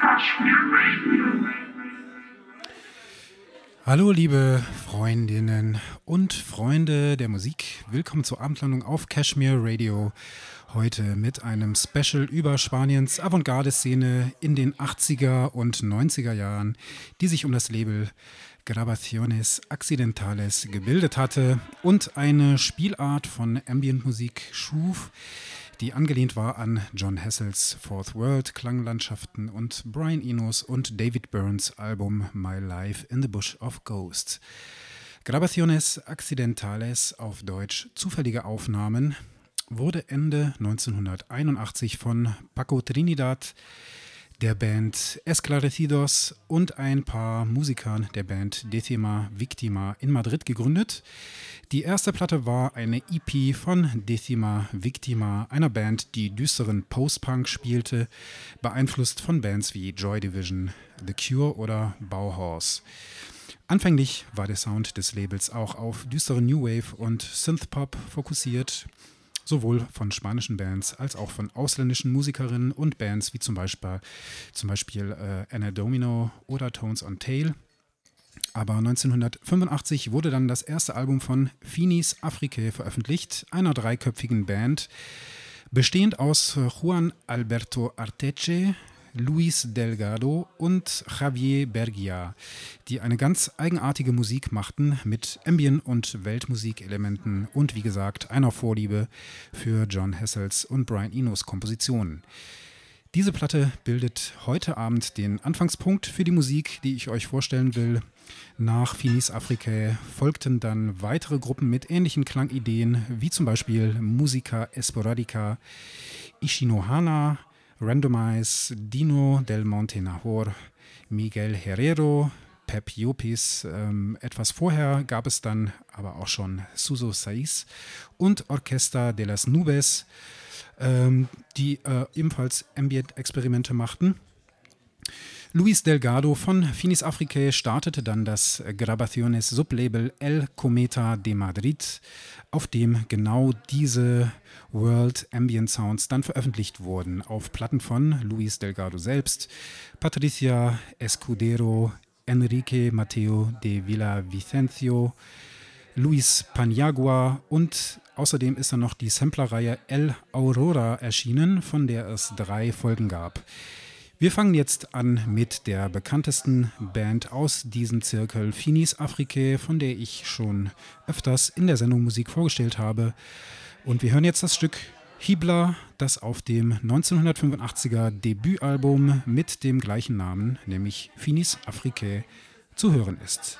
Hallo liebe Freundinnen und Freunde der Musik, willkommen zur Abendlandung auf Cashmere Radio. Heute mit einem Special über Spaniens Avantgarde-Szene in den 80er und 90er Jahren, die sich um das Label Grabaciones Accidentales gebildet hatte und eine Spielart von Ambient-Musik schuf, die angelehnt war an John Hassels Fourth World Klanglandschaften und Brian Enos und David Byrnes Album My Life in the Bush of Ghosts. Grabaciones Accidentales, auf Deutsch zufällige Aufnahmen, wurde Ende 1981 von Paco Trinidad, der Band Esclarecidos und ein paar Musikern der Band Decima Victima in Madrid gegründet. Die erste Platte war eine EP von Decima Victima, einer Band, die düsteren Post-Punk spielte, beeinflusst von Bands wie Joy Division, The Cure oder Bauhaus. Anfänglich war der Sound des Labels auch auf düstere New Wave und Synthpop fokussiert, sowohl von spanischen Bands als auch von ausländischen Musikerinnen und Bands wie zum Beispiel Anna Domino oder Tones on Tail. Aber 1985 wurde dann das erste Album von Finis Afrique veröffentlicht, einer dreiköpfigen Band, bestehend aus Juan Alberto Arteche, Luis Delgado und Javier Bergia, die eine ganz eigenartige Musik machten mit Ambient- und Weltmusikelementen und wie gesagt einer Vorliebe für John Hassels und Brian Enos Kompositionen. Diese Platte bildet heute Abend den Anfangspunkt für die Musik, die ich euch vorstellen will. Nach Finis Afrique folgten dann weitere Gruppen mit ähnlichen Klangideen, wie zum Beispiel Musica Esporadica, Ishinohana, Randomize, Dino del Monte Nahor, Miguel Herrero, Pep Llopis. Etwas vorher gab es dann aber auch schon Suso Saiz und Orquesta de las Nubes, die ebenfalls Ambient-Experimente machten. Luis Delgado von Finis Afrique startete dann das Grabaciones Sublabel El Cometa de Madrid, auf dem genau diese World Ambient Sounds dann veröffentlicht wurden, auf Platten von Luis Delgado selbst, Patricia Escudero, Enrique Mateo de Villavicencio, Luis Paniagua und außerdem ist dann noch die Samplerreihe El Aurora erschienen, von der es 3 Folgen gab. Wir fangen jetzt an mit der bekanntesten Band aus diesem Zirkel, Finis Afrique, von der ich schon öfters in der Sendung Musik vorgestellt habe. Und wir hören jetzt das Stück Hibla, das auf dem 1985er Debütalbum mit dem gleichen Namen, nämlich Finis Afrique, zu hören ist.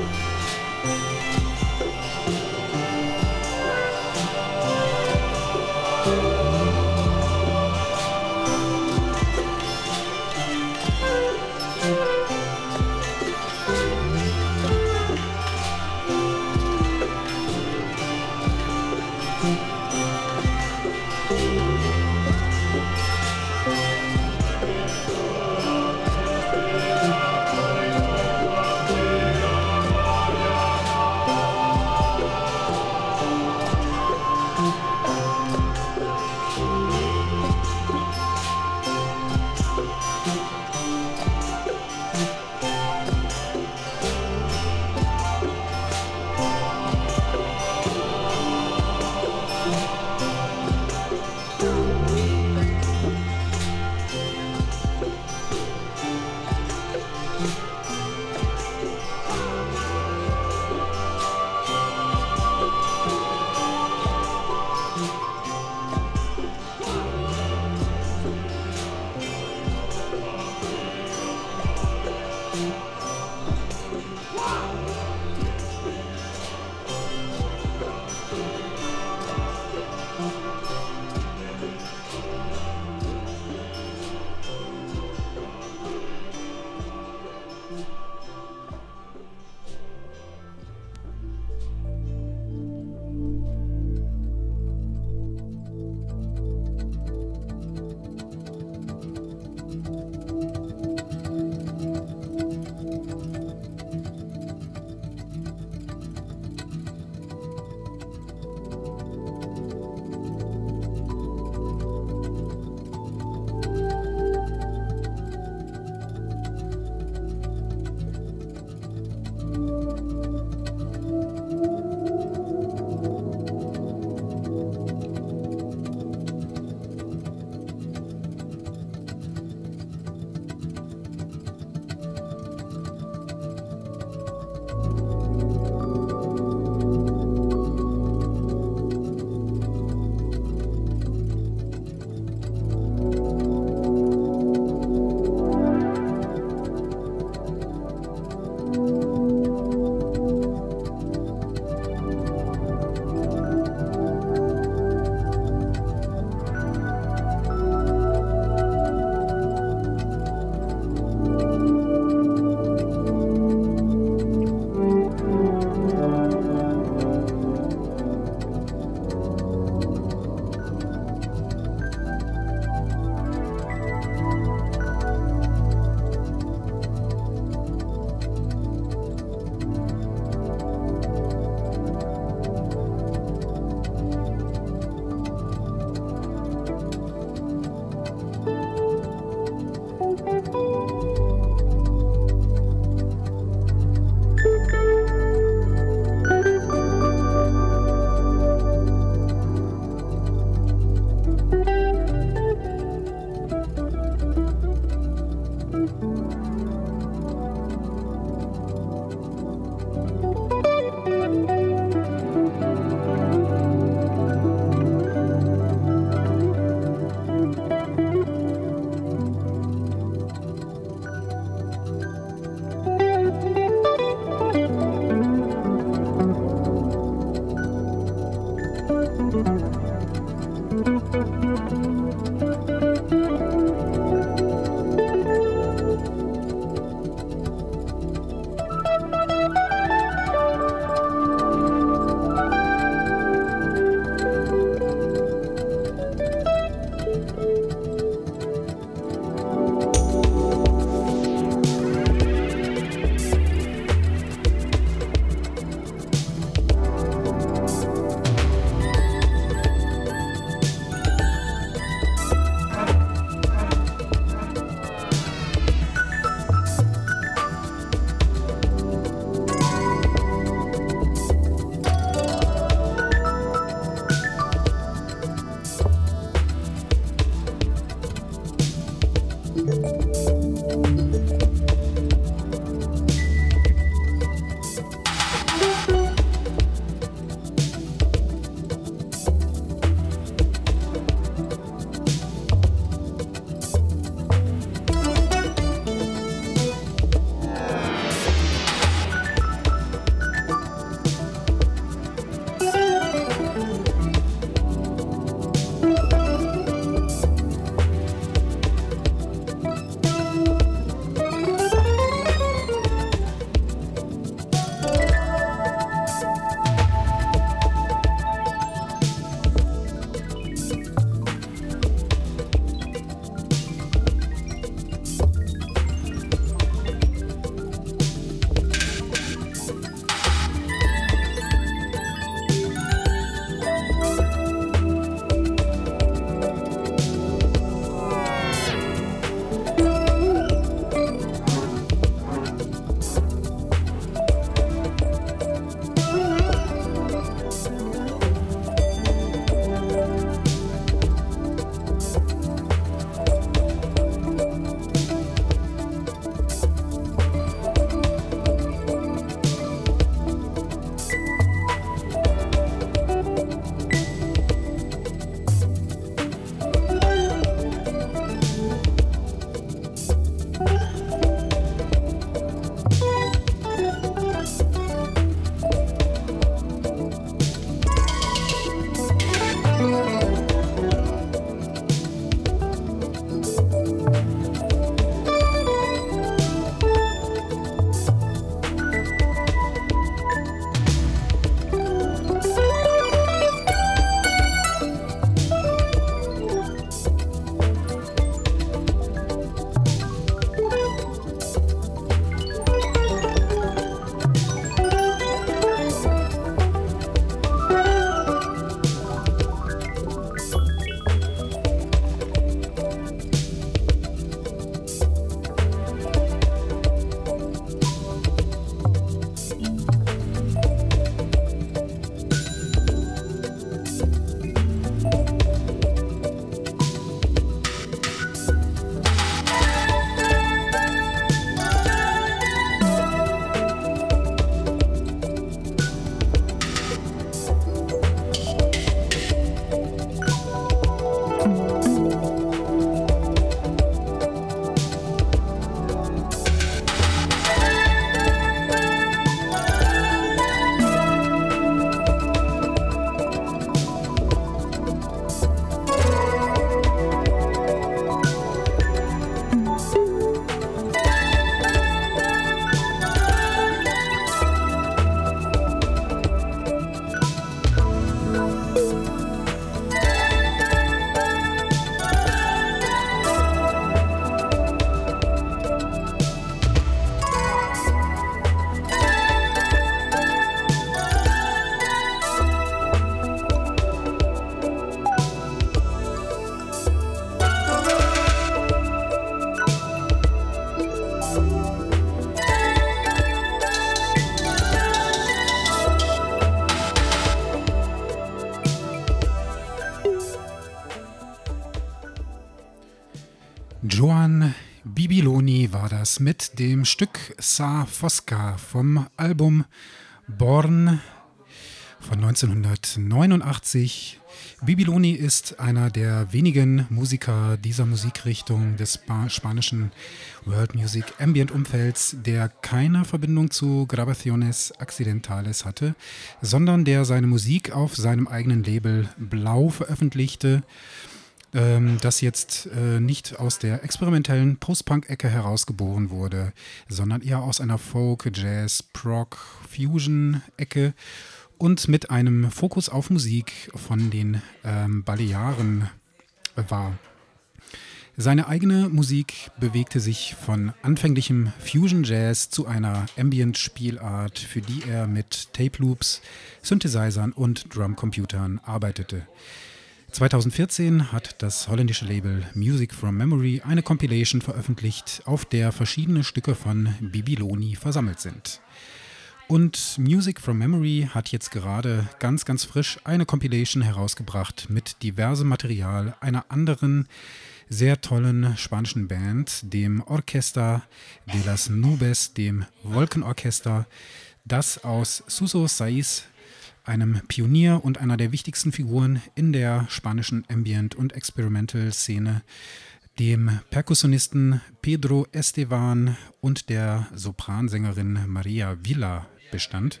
es mit dem Stück Sa Fosca vom Album Born von 1989. Bibiloni ist einer der wenigen Musiker dieser Musikrichtung des spanischen World Music Ambient Umfelds, der keine Verbindung zu Grabaciones Accidentales hatte, sondern der seine Musik auf seinem eigenen Label Blau veröffentlichte, das jetzt nicht aus der experimentellen Post-Punk-Ecke herausgeboren wurde, sondern eher aus einer Folk, Jazz, Prog, Fusion-Ecke und mit einem Fokus auf Musik von den Balearen war. Seine eigene Musik bewegte sich von anfänglichem Fusion Jazz zu einer Ambient-Spielart, für die er mit Tape Loops, Synthesizern und Drumcomputern arbeitete. 2014 hat das holländische Label Music from Memory eine Compilation veröffentlicht, auf der verschiedene Stücke von Bibiloni versammelt sind. Und Music from Memory hat jetzt gerade ganz frisch eine Compilation herausgebracht mit diversem Material einer anderen sehr tollen spanischen Band, dem Orquesta de las Nubes, dem Wolkenorchester, das aus Suso Saiz, einem Pionier und einer der wichtigsten Figuren in der spanischen Ambient- und Experimental-Szene, dem Perkussionisten Pedro Estevan und der Sopransängerin Maria Villa bestand.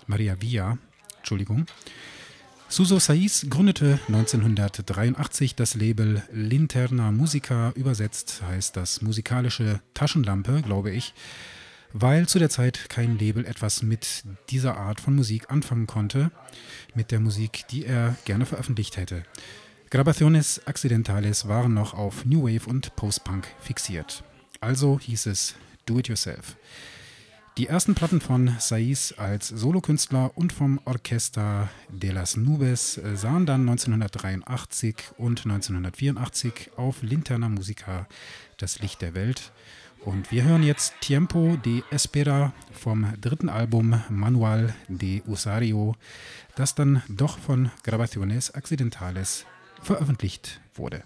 Suso Saiz gründete 1983 das Label Linterna Musica, übersetzt heißt das musikalische Taschenlampe, glaube ich, weil zu der Zeit kein Label etwas mit dieser Art von Musik anfangen konnte, mit der Musik, die er gerne veröffentlicht hätte. Grabaciones Accidentales waren noch auf New Wave und Post-Punk fixiert. Also hieß es Do It Yourself. Die ersten Platten von Saiz als Solokünstler und vom Orquesta de las Nubes sahen dann 1983 und 1984 auf Linterna Musica das Licht der Welt. Und wir hören jetzt Tiempo de Espera vom dritten Album Manual de Usuario, das dann doch von Grabaciones Accidentales veröffentlicht wurde.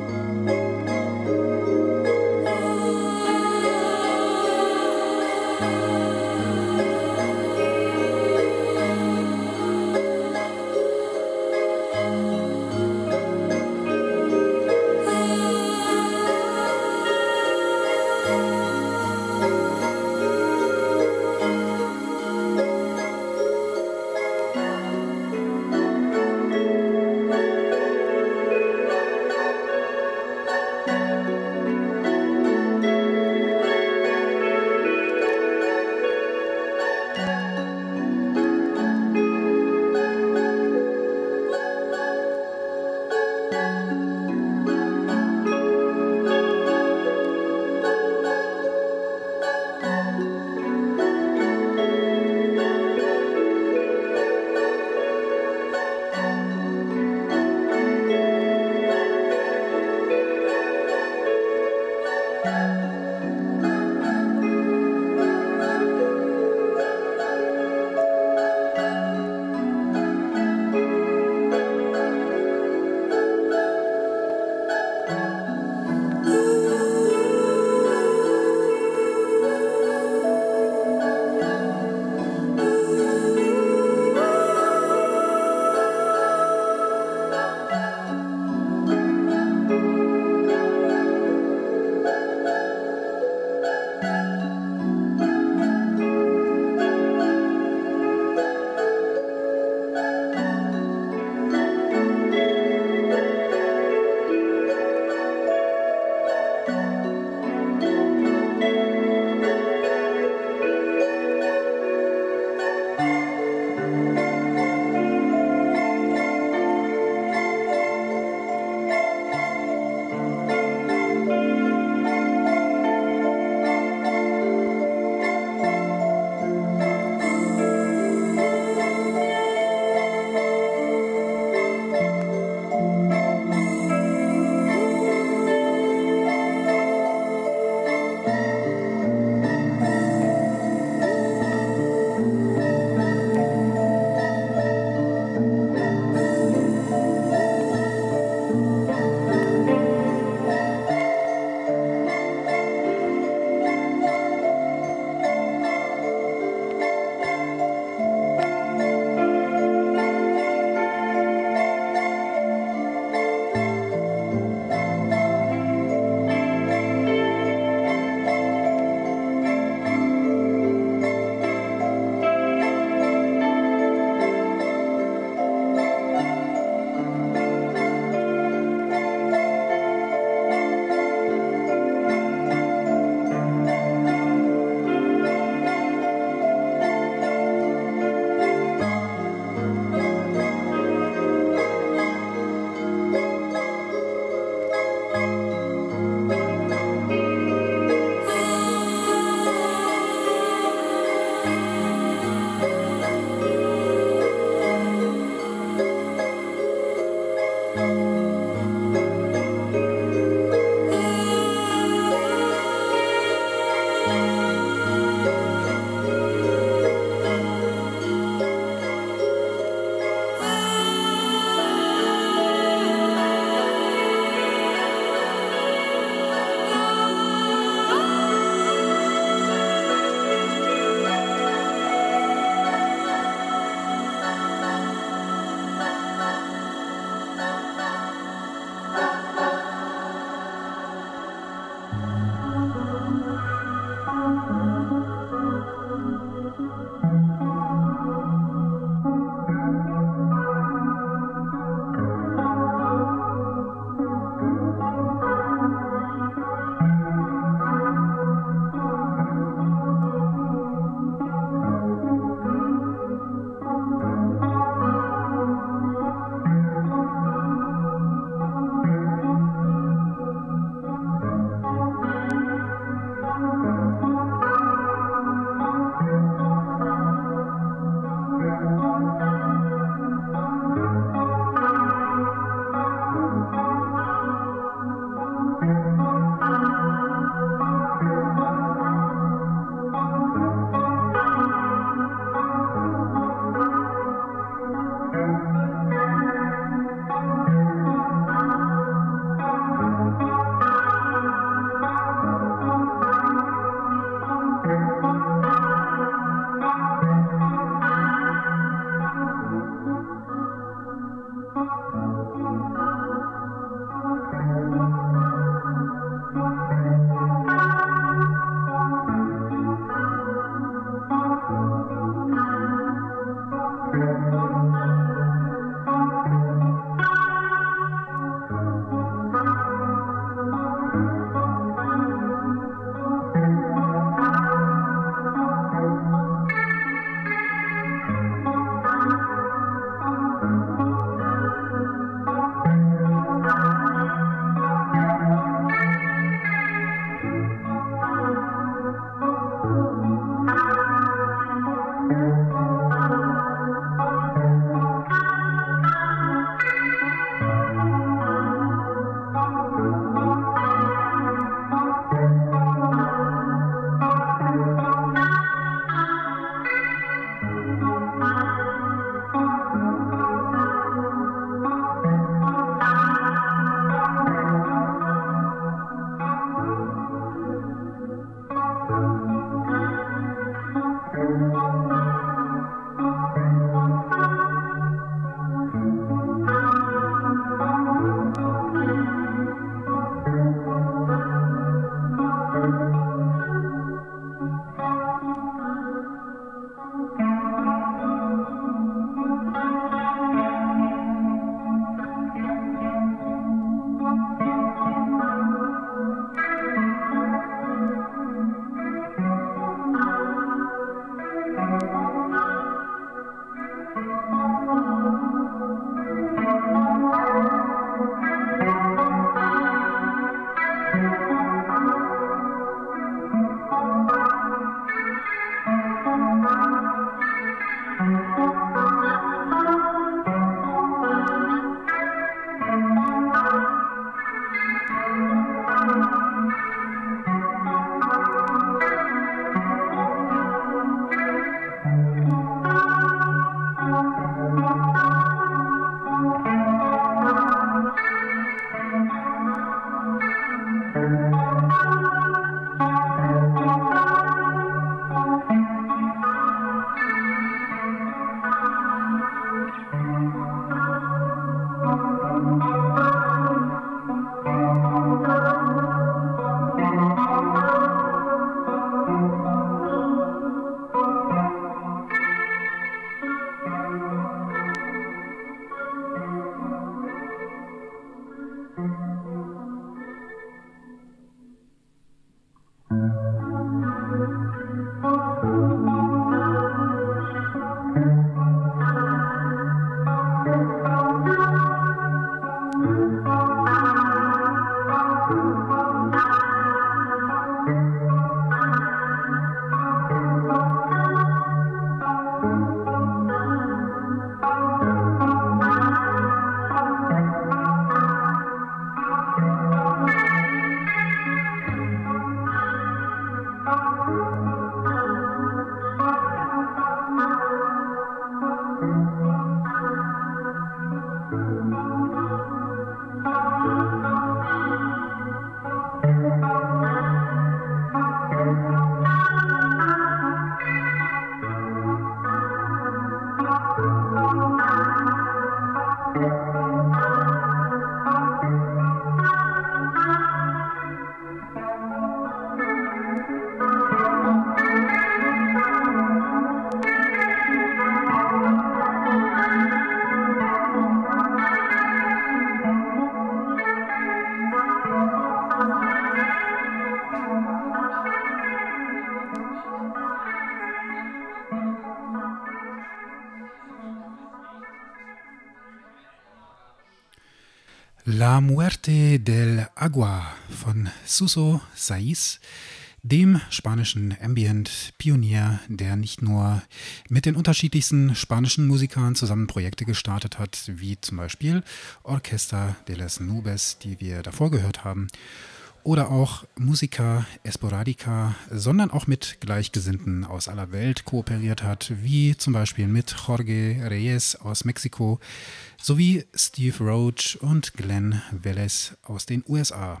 La Muerte del Agua von Suso Saiz, dem spanischen Ambient-Pionier, der nicht nur mit den unterschiedlichsten spanischen Musikern zusammen Projekte gestartet hat, wie zum Beispiel Orquesta de las Nubes, die wir davor gehört haben, oder auch Musica Esporádica, sondern auch mit Gleichgesinnten aus aller Welt kooperiert hat, wie zum Beispiel mit Jorge Reyes aus Mexiko sowie Steve Roach und Glenn Velez aus den USA.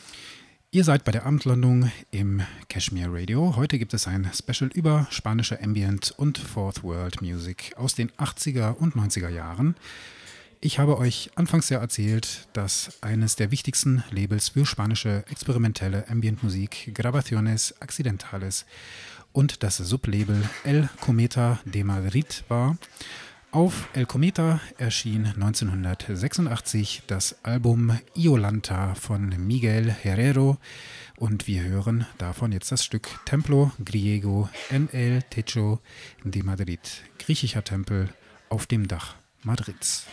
Ihr seid bei der Abendlandung im Cashmere Radio. Heute gibt es ein Special über spanische Ambient und Fourth World Music aus den 80er und 90er Jahren. Ich habe euch anfangs ja erzählt, dass eines der wichtigsten Labels für spanische experimentelle Ambient-Musik Grabaciones Accidentales und das Sublabel El Cometa de Madrid war. Auf El Cometa erschien 1986 das Album Iolanta von Miguel Herrero und wir hören davon jetzt das Stück Templo Griego en el Techo de Madrid, griechischer Tempel auf dem Dach Madrids.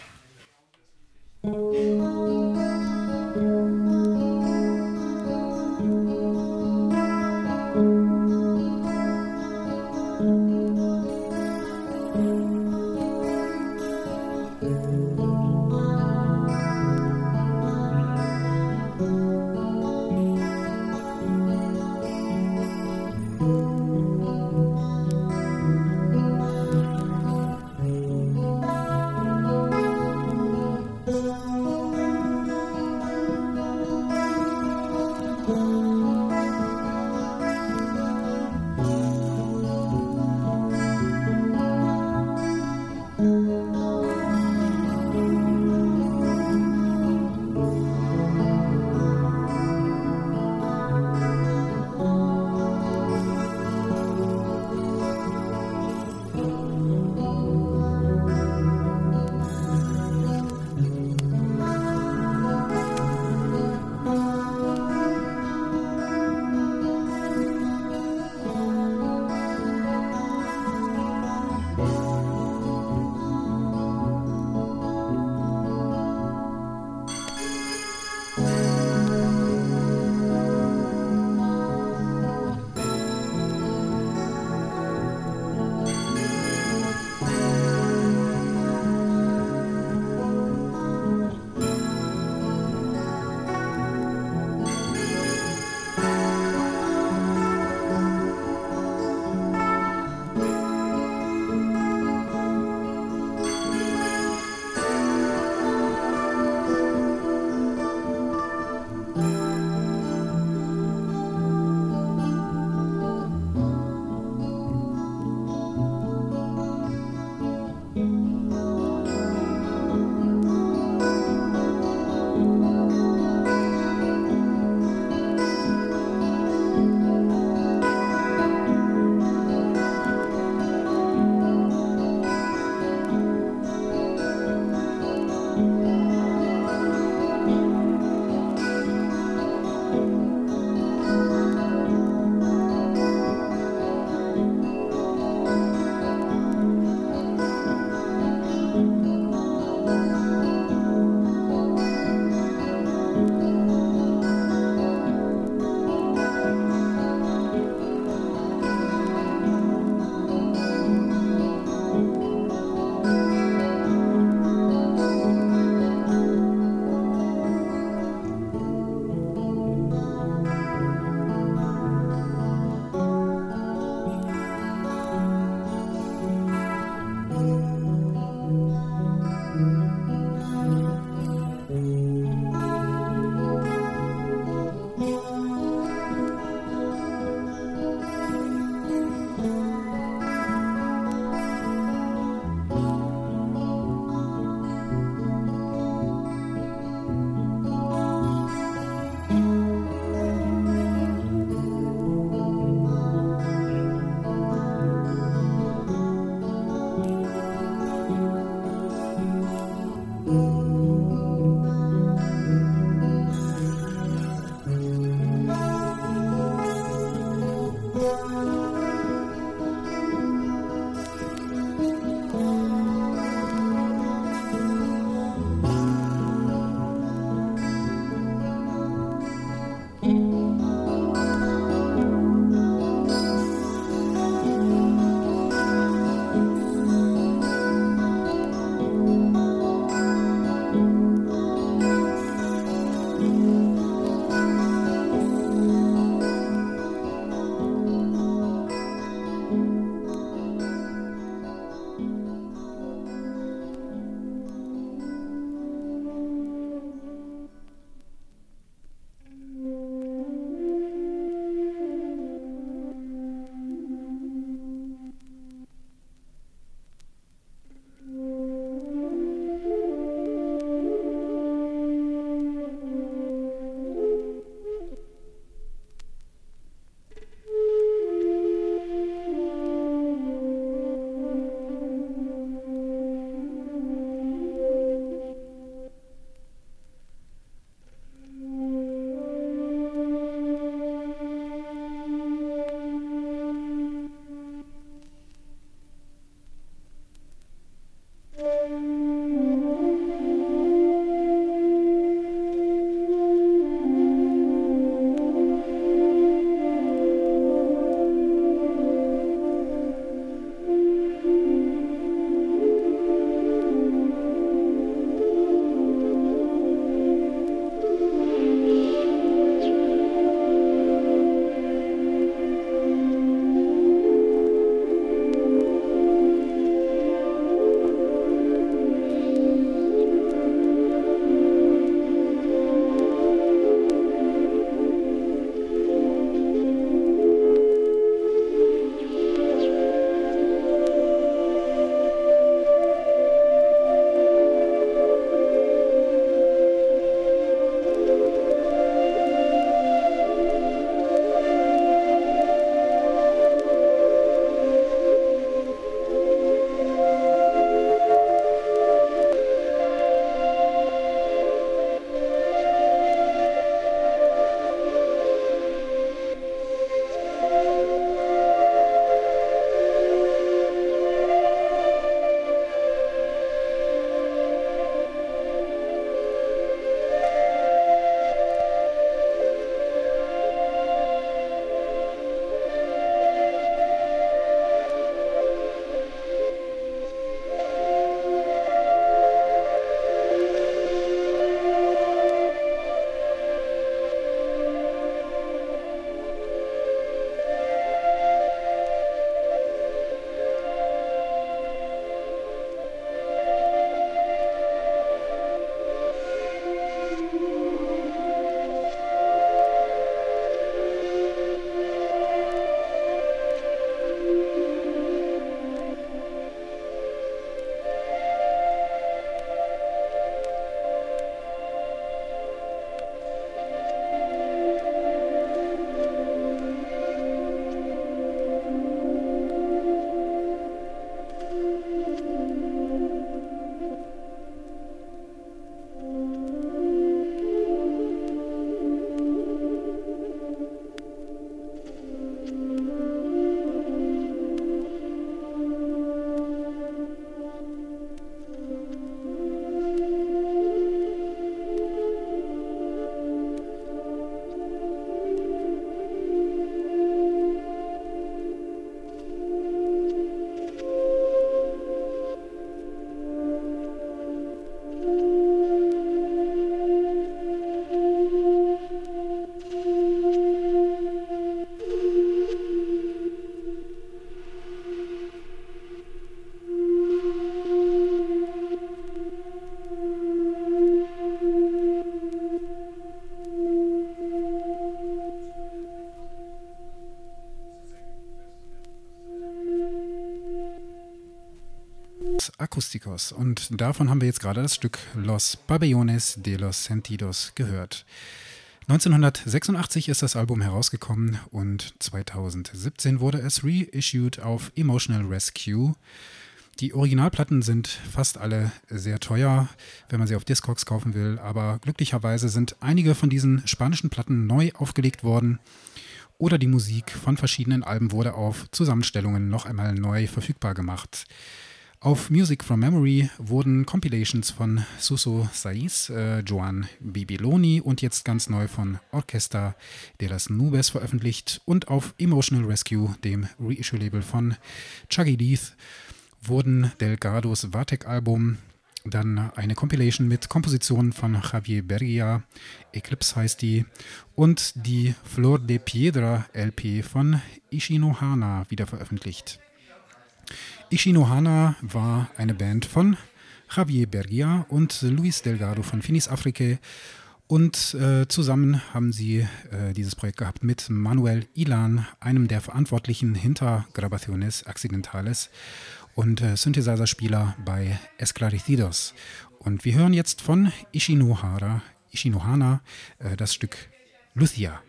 Los Acústicos. Und davon haben wir jetzt gerade das Stück Los Pabellones de los Sentidos gehört. 1986 ist das Album herausgekommen und 2017 wurde es reissued auf Emotional Rescue. Die Originalplatten sind fast alle sehr teuer, wenn man sie auf Discogs kaufen will, aber glücklicherweise sind einige von diesen spanischen Platten neu aufgelegt worden oder die Musik von verschiedenen Alben wurde auf Zusammenstellungen noch einmal neu verfügbar gemacht. Auf Music from Memory wurden Compilations von Suso Saiz, Joan Bibiloni und jetzt ganz neu von Orquesta de las Nubes veröffentlicht und auf Emotional Rescue, dem Reissue-Label von Chuggy Death, wurden Delgados Vatek-Album, dann eine Compilation mit Kompositionen von Javier Bergia, Eclipse heißt die, und die Flor de Piedra LP von Ishinohana wieder veröffentlicht. Ishinohana war eine Band von Javier Bergia und Luis Delgado von Finis Afrique und zusammen haben sie dieses Projekt gehabt mit Manuel Ilan, einem der Verantwortlichen hinter Grabaciones Accidentales und Synthesizer-Spieler bei Esclarecidos. Und wir hören jetzt von Ishinohana das Stück Lucia.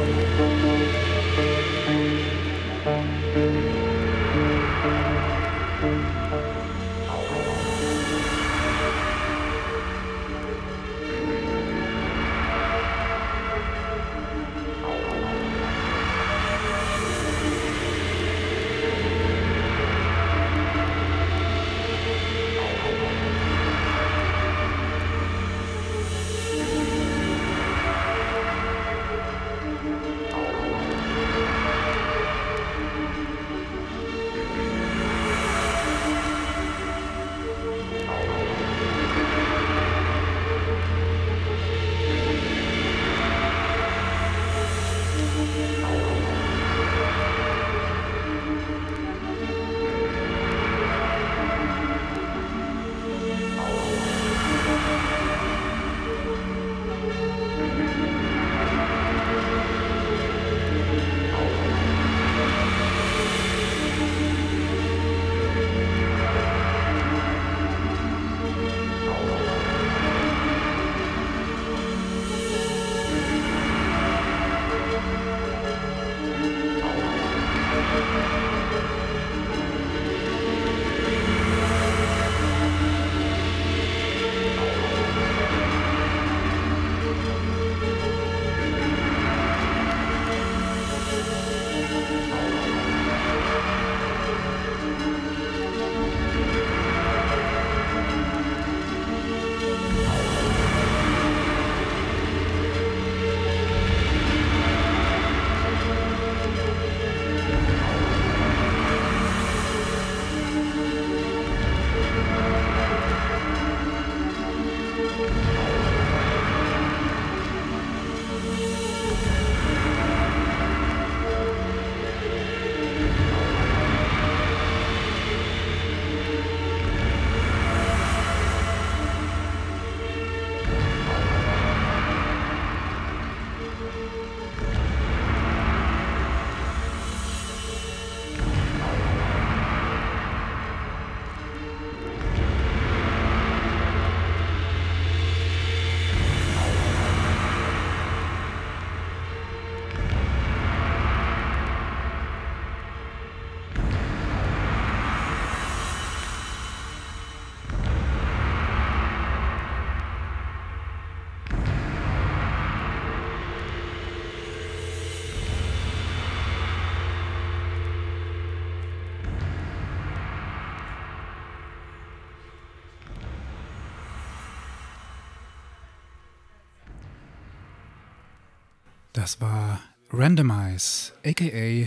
Das war Randomize, aka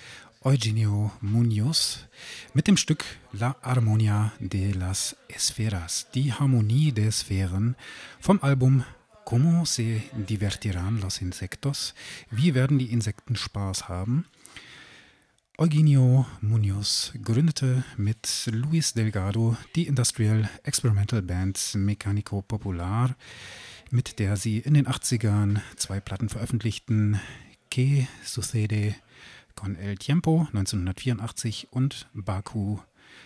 Eugenio Muñoz, mit dem Stück La Armonia de las Esferas, die Harmonie der Sphären, vom Album Como se divertirán los insectos? Wie werden die Insekten Spaß haben? Eugenio Muñoz gründete mit Luis Delgado die Industrial Experimental Band Mecánico Popular, mit der sie in den 80ern 2 Platten veröffentlichten: Que sucede con el tiempo 1984 und Baku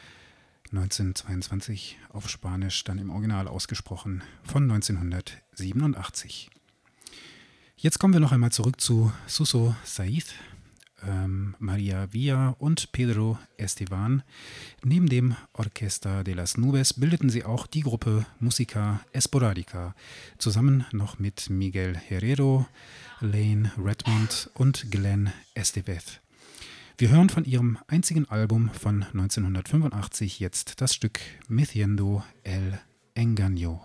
1922, auf Spanisch dann im Original ausgesprochen, von 1987. Jetzt kommen wir noch einmal zurück zu Suso Saiz, Maria Villa und Pedro Esteban. Neben dem Orquesta de las Nubes bildeten sie auch die Gruppe Musica Esporádica, zusammen noch mit Miguel Herrero, Lane Redmond und Glenn Estevez. Wir hören von ihrem einzigen Album von 1985 jetzt das Stück Meciendo el Engaño.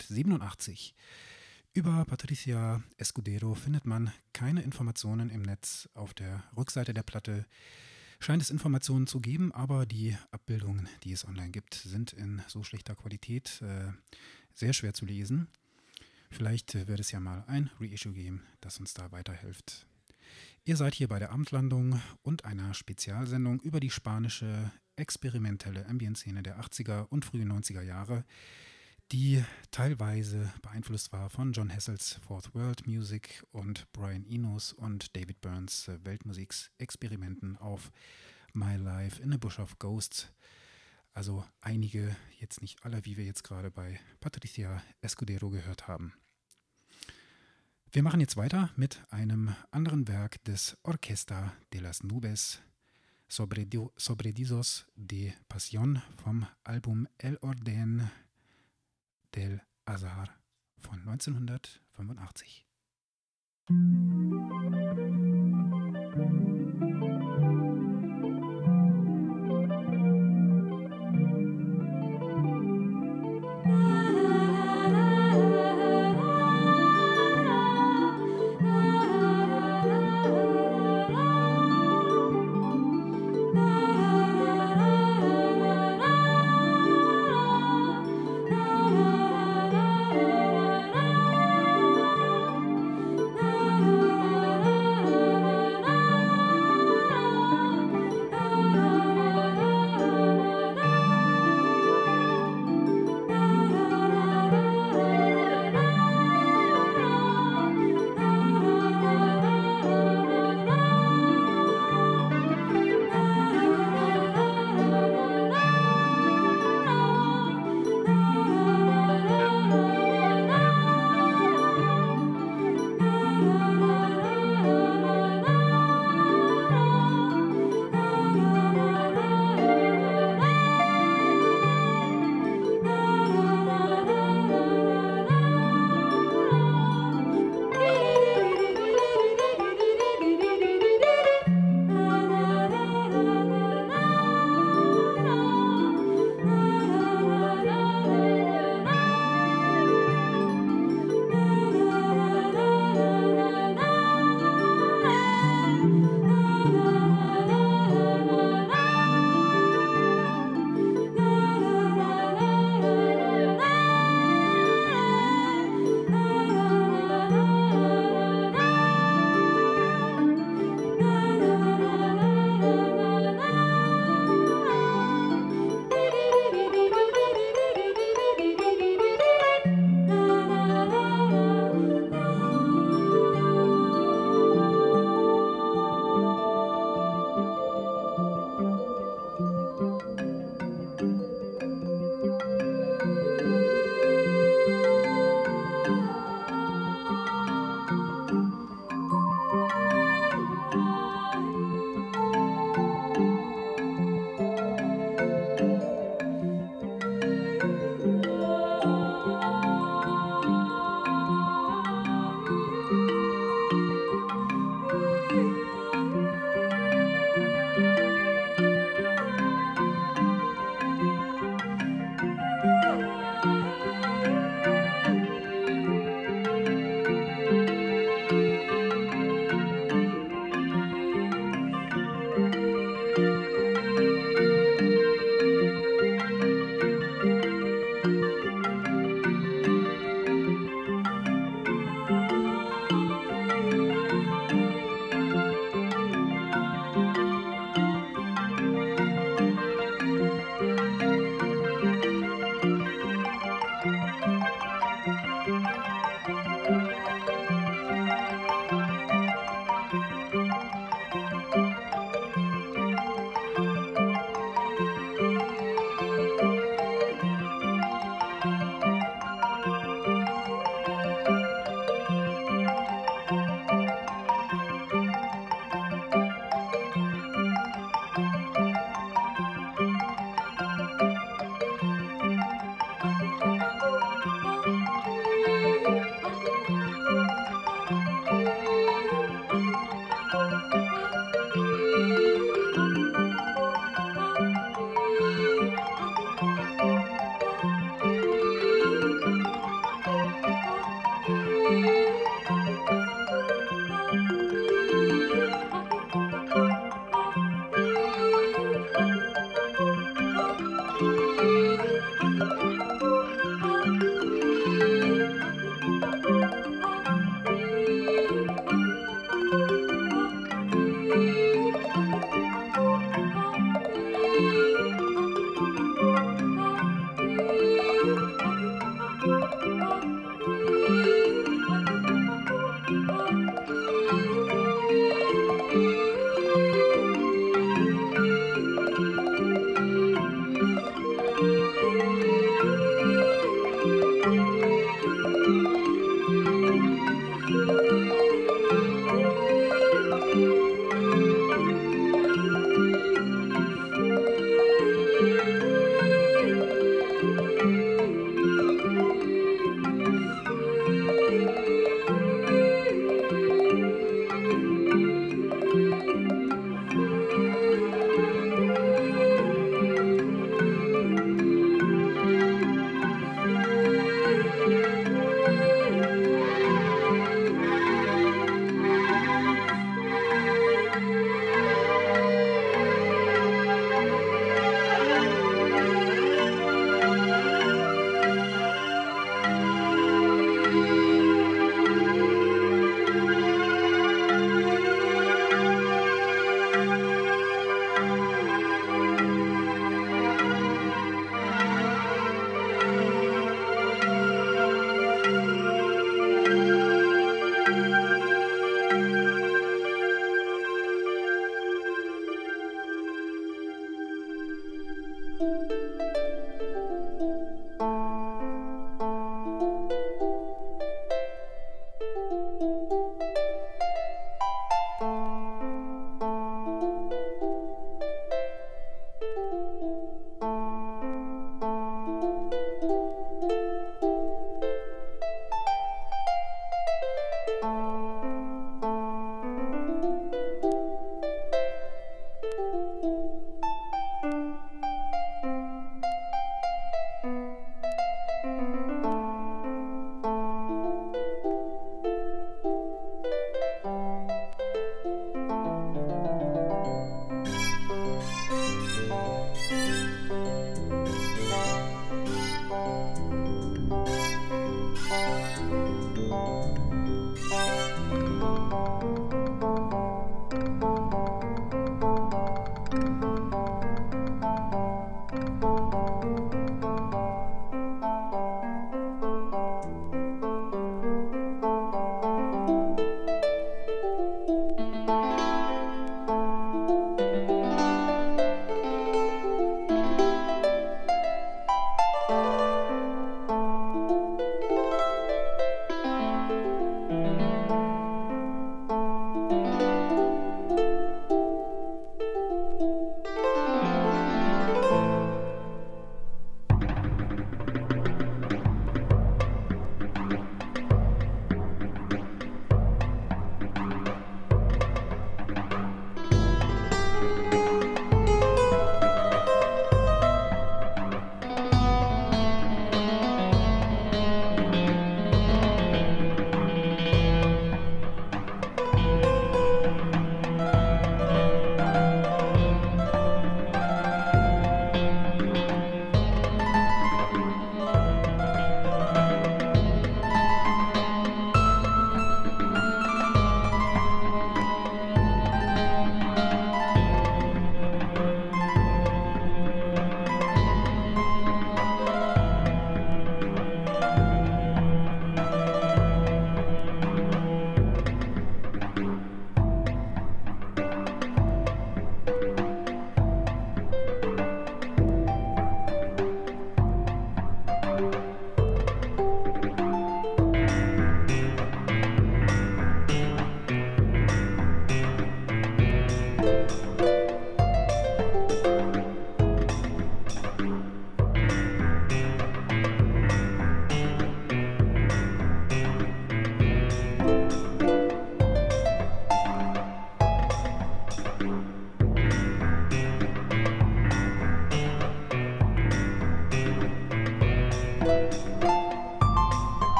1987. Über Patricia Escudero findet man keine Informationen im Netz. Auf der Rückseite der Platte scheint es Informationen zu geben, aber die Abbildungen, die es online gibt, sind in so schlechter Qualität sehr schwer zu lesen. Vielleicht wird es ja mal ein Reissue geben, das uns da weiterhilft. Ihr seid hier bei der Abendlandung und einer Spezialsendung über die spanische experimentelle Ambient-Szene der 80er und frühen 90er Jahre, die teilweise beeinflusst war von John Hessels Fourth World Music und Brian Enos und David Burns Weltmusiksexperimenten auf My Life in a Bush of Ghosts. Also einige, jetzt nicht alle, wie wir jetzt gerade bei Patricia Escudero gehört haben. Wir machen jetzt weiter mit einem anderen Werk des Orquesta de las Nubes, Sobredizos de Pasión vom Album El Orden del Azar von 1985.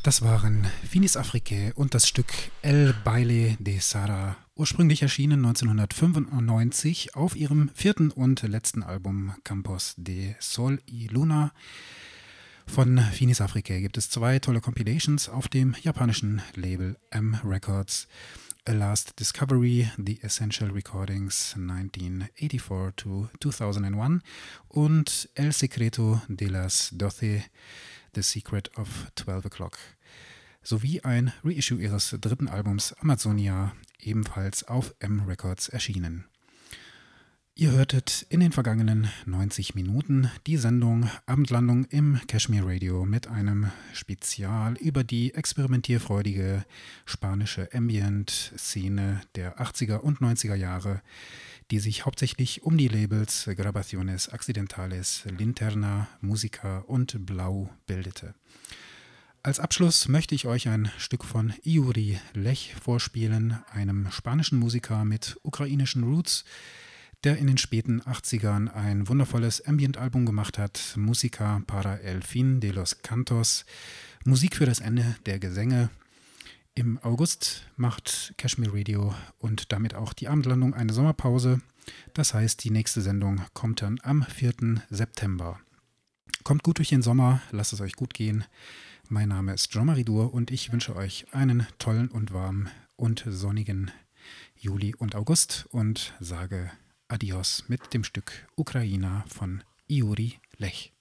Das waren Finis Afrique und das Stück El Baile de Sara, ursprünglich erschienen 1995 auf ihrem vierten und letzten Album Campos de Sol y Luna. Von Finis Afrique gibt es 2 tolle Compilations auf dem japanischen Label M Records. A Last Discovery, The Essential Recordings 1984 to 2001 und El Secreto de las 12, The Secret of 12 O'Clock, sowie ein Reissue ihres dritten Albums Amazonia, ebenfalls auf M Records erschienen. Ihr hörtet in den vergangenen 90 Minuten die Sendung Abendlandung im Kashmir Radio mit einem Spezial über die experimentierfreudige spanische Ambient-Szene der 80er und 90er Jahre, die sich hauptsächlich um die Labels Grabaciones Accidentales, Linterna, Musica und Blau bildete. Als Abschluss möchte ich euch ein Stück von Yuri Lech vorspielen, einem spanischen Musiker mit ukrainischen Roots, der in den späten 80ern ein wundervolles Ambient-Album gemacht hat, Música para el fin de los cantos, Musik für das Ende der Gesänge. Im August macht Kashmir Radio und damit auch die Abendlandung eine Sommerpause. Das heißt, die nächste Sendung kommt dann am 4. September. Kommt gut durch den Sommer, lasst es euch gut gehen. Mein Name ist Jean-Marie Dur und ich wünsche euch einen tollen und warmen und sonnigen Juli und August und sage Adios mit dem Stück Ukraina von Yuri Lech.